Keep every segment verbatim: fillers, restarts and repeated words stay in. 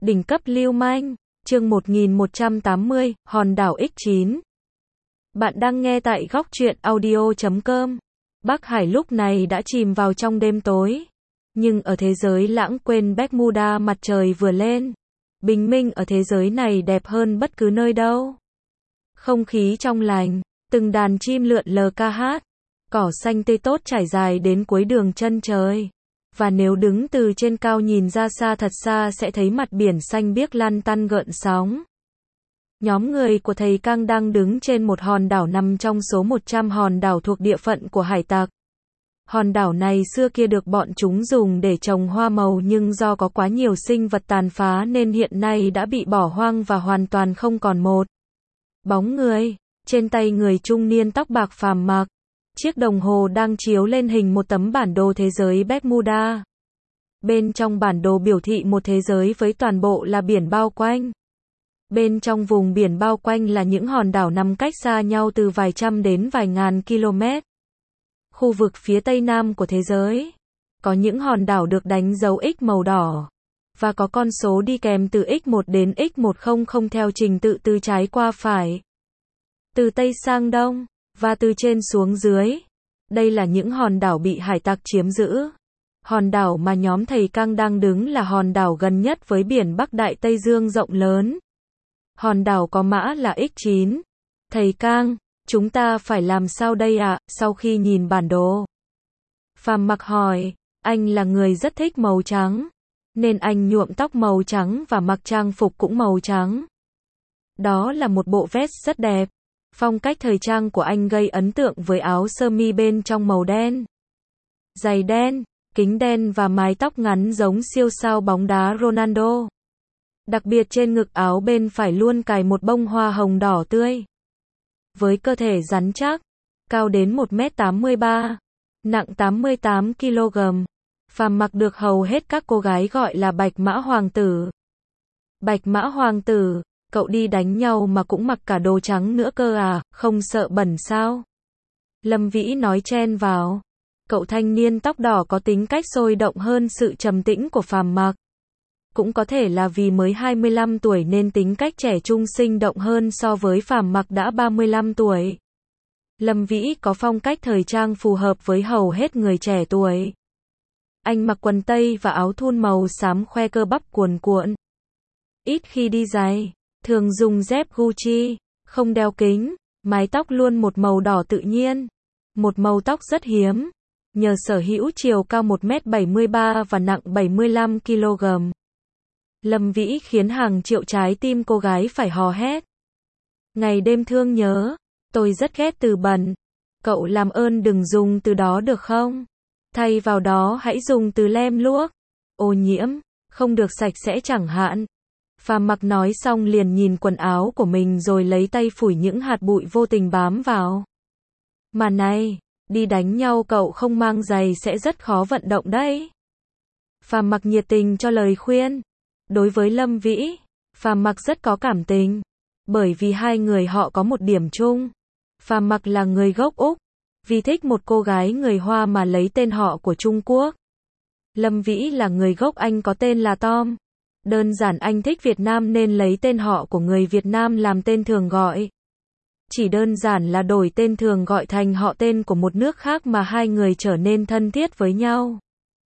Đỉnh cấp lưu manh, chương một nghìn một trăm tám mươi, hòn đảo ích chín. Bạn đang nghe tại góc truyện audio chấm com. Bắc Hải lúc này đã chìm vào trong đêm tối. Nhưng ở thế giới lãng quên Bermuda mặt trời vừa lên. Bình minh ở thế giới này đẹp hơn bất cứ nơi đâu. Không khí trong lành, từng đàn chim lượn lờ ca hát. Cỏ xanh tươi tốt trải dài đến cuối đường chân trời. Và nếu đứng từ trên cao nhìn ra xa thật xa sẽ thấy mặt biển xanh biếc lăn tăn gợn sóng. Nhóm người của thầy Cang đang đứng trên một hòn đảo nằm trong số một trăm hòn đảo thuộc địa phận của hải tặc. Hòn đảo này xưa kia được bọn chúng dùng để trồng hoa màu nhưng do có quá nhiều sinh vật tàn phá nên hiện nay đã bị bỏ hoang và hoàn toàn không còn một bóng người. Trên tay người trung niên tóc bạc phàm mặc chiếc đồng hồ đang chiếu lên hình một tấm bản đồ thế giới Bermuda. Bên trong bản đồ biểu thị một thế giới với toàn bộ là biển bao quanh. Bên trong vùng biển bao quanh là những hòn đảo nằm cách xa nhau từ vài trăm đến vài ngàn km. Khu vực phía tây nam của thế giới có những hòn đảo được đánh dấu X màu đỏ và có con số đi kèm từ x một đến x một không theo trình tự từ trái qua phải, từ tây sang đông và từ trên xuống dưới. Đây là những hòn đảo bị hải tặc chiếm giữ. Hòn đảo mà nhóm thầy Cang đang đứng là hòn đảo gần nhất với biển Bắc Đại Tây Dương rộng lớn. Hòn đảo có mã là ích chín. Thầy Cang, chúng ta phải làm sao đây ạ? Sau khi nhìn bản đồ, Phàm Mặc hỏi. Anh là người rất thích màu trắng, nên anh nhuộm tóc màu trắng và mặc trang phục cũng màu trắng. Đó là một bộ vest rất đẹp. Phong cách thời trang của anh gây ấn tượng với áo sơ mi bên trong màu đen, giày đen, kính đen và mái tóc ngắn giống siêu sao bóng đá Ronaldo. Đặc biệt trên ngực áo bên phải luôn cài một bông hoa hồng đỏ tươi. Với cơ thể rắn chắc, cao đến một mét tám mươi ba, nặng tám mươi tám ki lô gam, Phàm Mặc được hầu hết các cô gái gọi là Bạch Mã Hoàng tử. Bạch Mã Hoàng tử, cậu đi đánh nhau mà cũng mặc cả đồ trắng nữa cơ à, không sợ bẩn sao? Lâm Vĩ nói chen vào. Cậu thanh niên tóc đỏ có tính cách sôi động hơn sự trầm tĩnh của Phàm Mặc. Cũng có thể là vì mới hai mươi lăm tuổi nên tính cách trẻ trung sinh động hơn so với Phàm Mặc đã ba mươi lăm tuổi. Lâm Vĩ có phong cách thời trang phù hợp với hầu hết người trẻ tuổi. Anh mặc quần tây và áo thun màu xám khoe cơ bắp cuồn cuộn. Ít khi đi giày, thường dùng dép Gucci, không đeo kính, mái tóc luôn một màu đỏ tự nhiên. Một màu tóc rất hiếm, nhờ sở hữu chiều cao một mét bảy mươi ba và nặng bảy mươi lăm ki lô gam. Lâm Vĩ khiến hàng triệu trái tim cô gái phải hò hét. Ngày đêm thương nhớ, tôi rất ghét từ bẩn. Cậu làm ơn đừng dùng từ đó được không? Thay vào đó hãy dùng từ lem luốc, ô nhiễm, không được sạch sẽ chẳng hạn. Phàm Mặc nói xong liền nhìn quần áo của mình rồi lấy tay phủi những hạt bụi vô tình bám vào. Mà này, đi đánh nhau cậu không mang giày sẽ rất khó vận động đấy. Phàm Mặc nhiệt tình cho lời khuyên. Đối với Lâm Vĩ, Phàm Mặc rất có cảm tình, bởi vì hai người họ có một điểm chung. Phàm Mặc là người gốc Úc, vì thích một cô gái người Hoa mà lấy tên họ của Trung Quốc. Lâm Vĩ là người gốc Anh có tên là Tom. Đơn giản anh thích Việt Nam nên lấy tên họ của người Việt Nam làm tên thường gọi. Chỉ đơn giản là đổi tên thường gọi thành họ tên của một nước khác mà hai người trở nên thân thiết với nhau.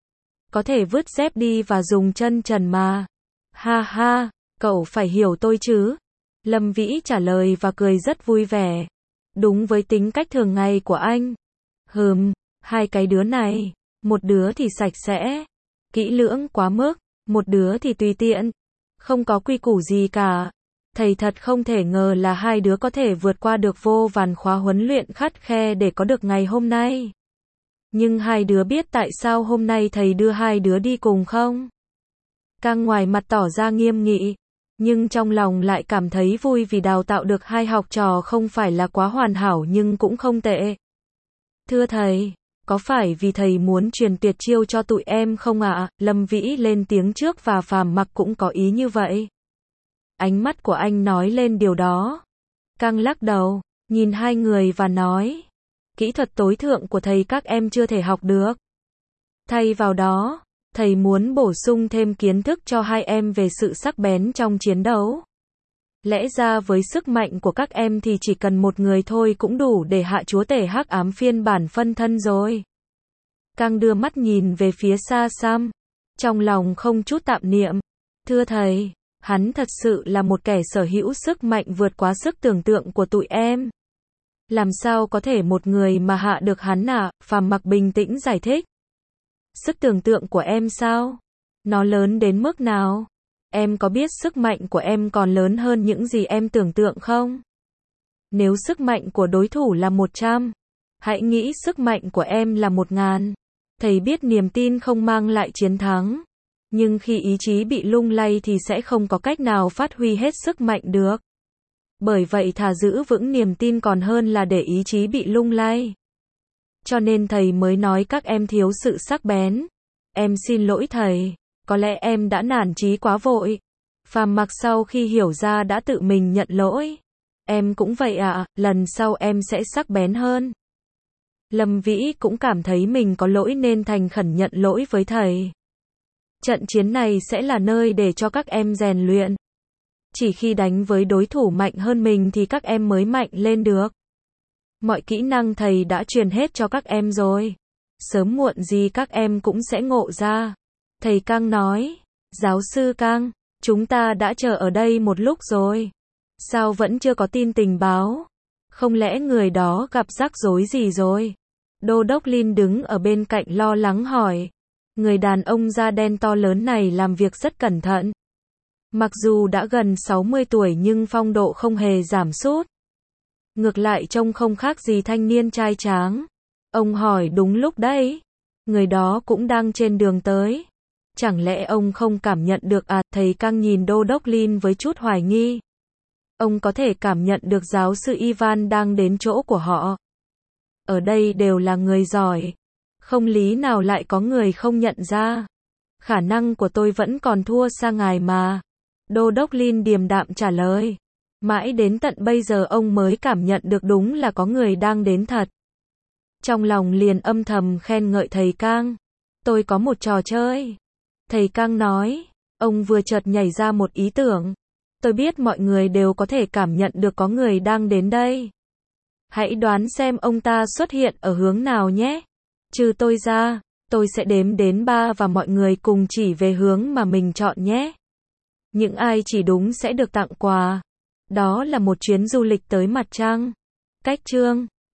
Có thể vứt dép đi và dùng chân trần mà. Ha ha, cậu phải hiểu tôi chứ. Lâm Vĩ trả lời và cười rất vui vẻ. Đúng với tính cách thường ngày của anh. Hừm, hai cái đứa này, một đứa thì sạch sẽ, kỹ lưỡng quá mức, một đứa thì tùy tiện, không có quy củ gì cả. Thầy thật không thể ngờ là hai đứa có thể vượt qua được vô vàn khóa huấn luyện khắt khe để có được ngày hôm nay. Nhưng hai đứa biết tại sao hôm nay thầy đưa hai đứa đi cùng không? Cang ngoài mặt tỏ ra nghiêm nghị, nhưng trong lòng lại cảm thấy vui vì đào tạo được hai học trò không phải là quá hoàn hảo nhưng cũng không tệ. Thưa thầy, có phải vì thầy muốn truyền tuyệt chiêu cho tụi em không ạ? Lâm Vĩ lên tiếng trước và Phàm Mặc cũng có ý như vậy. Ánh mắt của anh nói lên điều đó. Cang lắc đầu, nhìn hai người và nói. Kỹ thuật tối thượng của thầy các em chưa thể học được. Thay vào đó, Thầy muốn bổ sung thêm kiến thức cho hai em về sự sắc bén trong chiến đấu. Lẽ ra với sức mạnh của các em thì chỉ cần một người thôi cũng đủ để hạ chúa tể hắc ám phiên bản phân thân rồi. Cang đưa mắt nhìn về phía xa Sam, trong lòng không chút tạp niệm. Thưa thầy, hắn thật sự là một kẻ sở hữu sức mạnh vượt quá sức tưởng tượng của tụi em. Làm sao có thể một người mà hạ được hắn à? Phàm Mặc bình tĩnh giải thích. Sức tưởng tượng của em sao? Nó lớn đến mức nào? Em có biết sức mạnh của em còn lớn hơn những gì em tưởng tượng không? Nếu sức mạnh của đối thủ là một trăm, hãy nghĩ sức mạnh của em là một ngàn. Thầy biết niềm tin không mang lại chiến thắng. Nhưng khi ý chí bị lung lay thì sẽ không có cách nào phát huy hết sức mạnh được. Bởi vậy thà giữ vững niềm tin còn hơn là để ý chí bị lung lay. Cho nên thầy mới nói các em thiếu sự sắc bén. Em xin lỗi thầy, có lẽ em đã nản chí quá vội. Phàm Mặc sau khi hiểu ra đã tự mình nhận lỗi. Em cũng vậy ạ, à, lần sau em sẽ sắc bén hơn. Lâm Vĩ cũng cảm thấy mình có lỗi nên thành khẩn nhận lỗi với thầy. Trận chiến này sẽ là nơi để cho các em rèn luyện. Chỉ khi đánh với đối thủ mạnh hơn mình thì các em mới mạnh lên được. Mọi kỹ năng thầy đã truyền hết cho các em rồi. Sớm muộn gì các em cũng sẽ ngộ ra. Thầy Cang nói. Giáo sư Cang, chúng ta đã chờ ở đây một lúc rồi. Sao vẫn chưa có tin tình báo? Không lẽ người đó gặp rắc rối gì rồi? Đô đốc Lin đứng ở bên cạnh lo lắng hỏi. Người đàn ông da đen to lớn này làm việc rất cẩn thận. Mặc dù đã gần sáu mươi tuổi nhưng phong độ không hề giảm sút. Ngược lại trông không khác gì thanh niên trai tráng. Ông hỏi đúng lúc đấy. Người đó cũng đang trên đường tới. Chẳng lẽ ông không cảm nhận được à? Thầy Cang nhìn Đô đốc Lin với chút hoài nghi. Ông có thể cảm nhận được giáo sư Ivan đang đến chỗ của họ. Ở đây đều là người giỏi. Không lý nào lại có người không nhận ra. Khả năng của tôi vẫn còn thua xa ngài mà. Đô đốc Lin điềm đạm trả lời. Mãi đến tận bây giờ ông mới cảm nhận được đúng là có người đang đến thật. Trong lòng liền âm thầm khen ngợi thầy Cang. Tôi có một trò chơi. Thầy Cang nói. Ông vừa chợt nhảy ra một ý tưởng. Tôi biết mọi người đều có thể cảm nhận được có người đang đến đây. Hãy đoán xem ông ta xuất hiện ở hướng nào nhé. Trừ tôi ra, tôi sẽ đếm đến ba và mọi người cùng chỉ về hướng mà mình chọn nhé. Những ai chỉ đúng sẽ được tặng quà. Đó là một chuyến du lịch tới mặt trăng. Cách chương